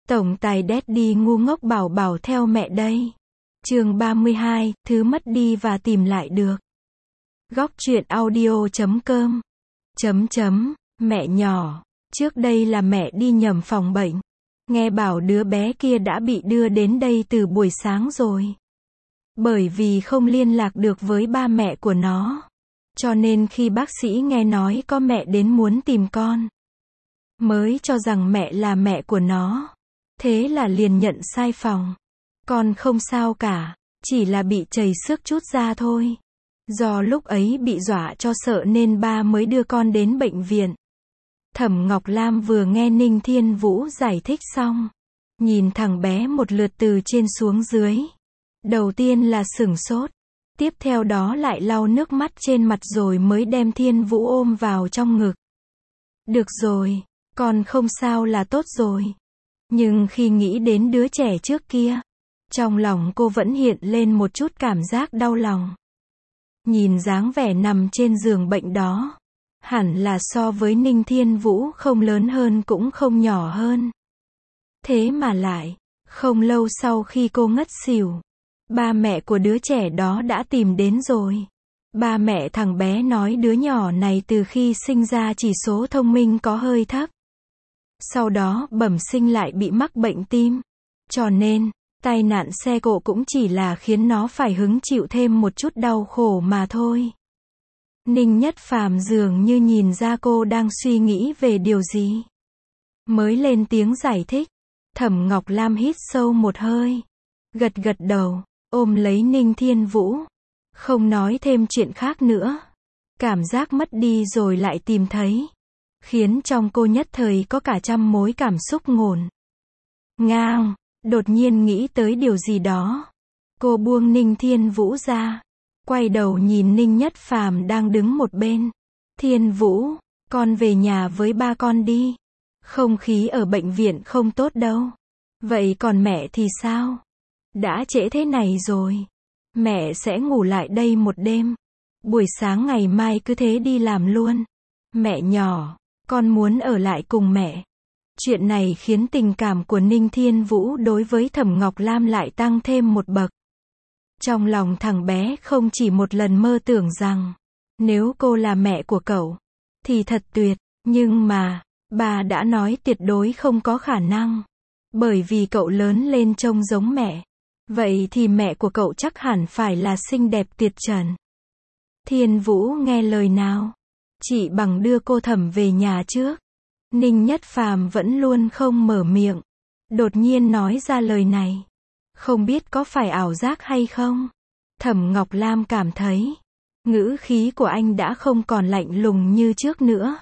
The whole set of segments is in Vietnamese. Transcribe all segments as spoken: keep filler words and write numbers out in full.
Tổng tài Daddy ngu ngốc bảo bảo theo mẹ đây. Chương ba mươi hai, thứ mất đi và tìm lại được. Góc truyện audio chấm com. Chấm chấm, mẹ nhỏ. Trước đây là mẹ đi nhầm phòng bệnh. Nghe bảo đứa bé kia đã bị đưa đến đây từ buổi sáng rồi. Bởi vì không liên lạc được với ba mẹ của nó. Cho nên khi bác sĩ nghe nói có mẹ đến muốn tìm con, mới cho rằng mẹ là mẹ của nó. Thế là liền nhận sai phòng. Con không sao cả, chỉ là bị chảy xước chút da thôi. Do lúc ấy bị dọa cho sợ nên ba mới đưa con đến bệnh viện. Thẩm Ngọc Lam vừa nghe Ninh Thiên Vũ giải thích xong, nhìn thằng bé một lượt từ trên xuống dưới. Đầu tiên là sửng sốt, tiếp theo đó lại lau nước mắt trên mặt rồi mới đem Thiên Vũ ôm vào trong ngực. Được rồi, con không sao là tốt rồi. Nhưng khi nghĩ đến đứa trẻ trước kia, trong lòng cô vẫn hiện lên một chút cảm giác đau lòng. Nhìn dáng vẻ nằm trên giường bệnh đó, hẳn là so với Ninh Thiên Vũ không lớn hơn cũng không nhỏ hơn. Thế mà lại, không lâu sau khi cô ngất xỉu, ba mẹ của đứa trẻ đó đã tìm đến rồi. Ba mẹ thằng bé nói đứa nhỏ này từ khi sinh ra chỉ số thông minh có hơi thấp. Sau đó bẩm sinh lại bị mắc bệnh tim. Cho nên, tai nạn xe cộ cũng chỉ là khiến nó phải hứng chịu thêm một chút đau khổ mà thôi. Ninh Nhất Phàm dường như nhìn ra cô đang suy nghĩ về điều gì, mới lên tiếng giải thích. Thẩm Ngọc Lam hít sâu một hơi, gật gật đầu, ôm lấy Ninh Thiên Vũ, không nói thêm chuyện khác nữa. Cảm giác mất đi rồi lại tìm thấy, khiến trong cô nhất thời có cả trăm mối cảm xúc ngổn ngang. Đột nhiên nghĩ tới điều gì đó, cô buông Ninh Thiên Vũ ra, quay đầu nhìn Ninh Nhất Phàm đang đứng một bên. Thiên Vũ, con về nhà với ba con đi. Không khí ở bệnh viện không tốt đâu. Vậy còn mẹ thì sao? Đã trễ thế này rồi. Mẹ sẽ ngủ lại đây một đêm. Buổi sáng ngày mai cứ thế đi làm luôn. Mẹ nhỏ, con muốn ở lại cùng mẹ. Chuyện này khiến tình cảm của Ninh Thiên Vũ đối với Thẩm Ngọc Lam lại tăng thêm một bậc. Trong lòng thằng bé không chỉ một lần mơ tưởng rằng, nếu cô là mẹ của cậu, thì thật tuyệt. Nhưng mà, bà đã nói tuyệt đối không có khả năng. Bởi vì cậu lớn lên trông giống mẹ. Vậy thì mẹ của cậu chắc hẳn phải là xinh đẹp tuyệt trần. Thiên Vũ nghe lời nào, chỉ bằng đưa cô Thẩm về nhà trước. Ninh Nhất Phàm vẫn luôn không mở miệng. Đột nhiên nói ra lời này. Không biết có phải ảo giác hay không? Thẩm Ngọc Lam cảm thấy, ngữ khí của anh đã không còn lạnh lùng như trước nữa.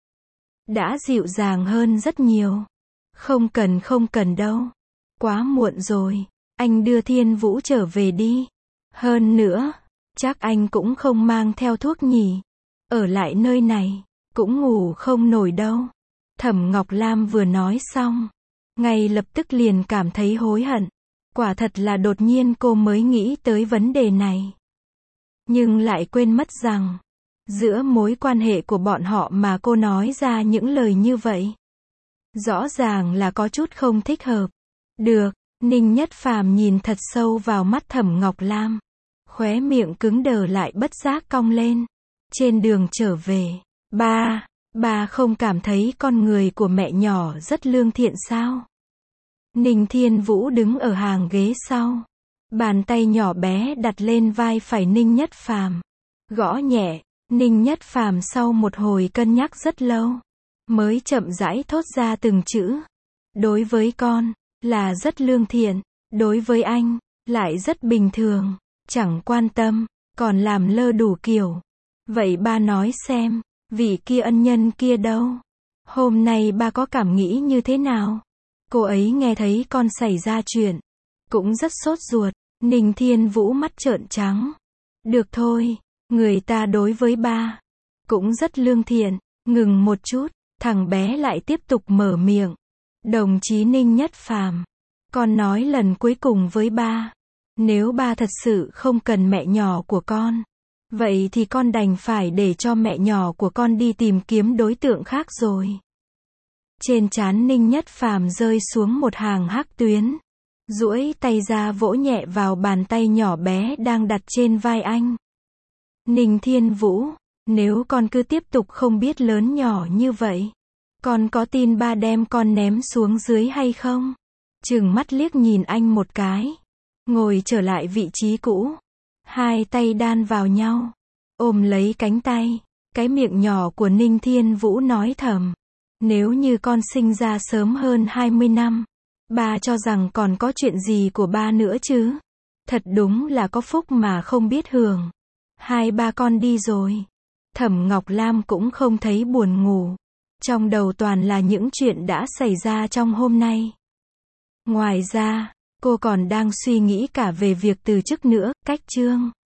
Đã dịu dàng hơn rất nhiều. Không cần không cần đâu. Quá muộn rồi. Anh đưa Thiên Vũ trở về đi. Hơn nữa, chắc anh cũng không mang theo thuốc nhỉ. Ở lại nơi này, cũng ngủ không nổi đâu. Thẩm Ngọc Lam vừa nói xong, ngay lập tức liền cảm thấy hối hận. Quả thật là đột nhiên cô mới nghĩ tới vấn đề này. Nhưng lại quên mất rằng, giữa mối quan hệ của bọn họ mà cô nói ra những lời như vậy, rõ ràng là có chút không thích hợp. Được, Ninh Nhất Phàm nhìn thật sâu vào mắt Thẩm Ngọc Lam. Khóe miệng cứng đờ lại bất giác cong lên. Trên đường trở về, ba, ba không cảm thấy con người của mẹ nhỏ rất lương thiện sao? Ninh Thiên Vũ đứng ở hàng ghế sau. Bàn tay nhỏ bé đặt lên vai phải Ninh Nhất Phàm. Gõ nhẹ. Ninh Nhất Phàm sau một hồi cân nhắc rất lâu, mới chậm rãi thốt ra từng chữ. Đối với con, là rất lương thiện. Đối với anh, lại rất bình thường. Chẳng quan tâm, còn làm lơ đủ kiểu. Vậy ba nói xem, vị kia ân nhân kia đâu? Hôm nay ba có cảm nghĩ như thế nào? Cô ấy nghe thấy con xảy ra chuyện, cũng rất sốt ruột. Ninh Thiên Vũ mắt trợn trắng. Được thôi, người ta đối với ba cũng rất lương thiện. Ngừng một chút, thằng bé lại tiếp tục mở miệng. Đồng chí Ninh Nhất Phàm, con nói lần cuối cùng với ba, nếu ba thật sự không cần mẹ nhỏ của con, vậy thì con đành phải để cho mẹ nhỏ của con đi tìm kiếm đối tượng khác rồi. Trên trán Ninh Nhất Phàm rơi xuống một hàng hắc tuyến. Duỗi tay ra vỗ nhẹ vào bàn tay nhỏ bé đang đặt trên vai anh. Ninh Thiên Vũ, nếu con cứ tiếp tục không biết lớn nhỏ như vậy, con có tin ba đem con ném xuống dưới hay không? Trừng mắt liếc nhìn anh một cái. Ngồi trở lại vị trí cũ. Hai tay đan vào nhau. Ôm lấy cánh tay. Cái miệng nhỏ của Ninh Thiên Vũ nói thầm. Nếu như con sinh ra sớm hơn hai mươi năm, ba cho rằng còn có chuyện gì của ba nữa chứ. Thật đúng là có phúc mà không biết hưởng. Hai ba con đi rồi. Thẩm Ngọc Lam cũng không thấy buồn ngủ. Trong đầu toàn là những chuyện đã xảy ra trong hôm nay. Ngoài ra, cô còn đang suy nghĩ cả về việc từ chức nữa, cách Trương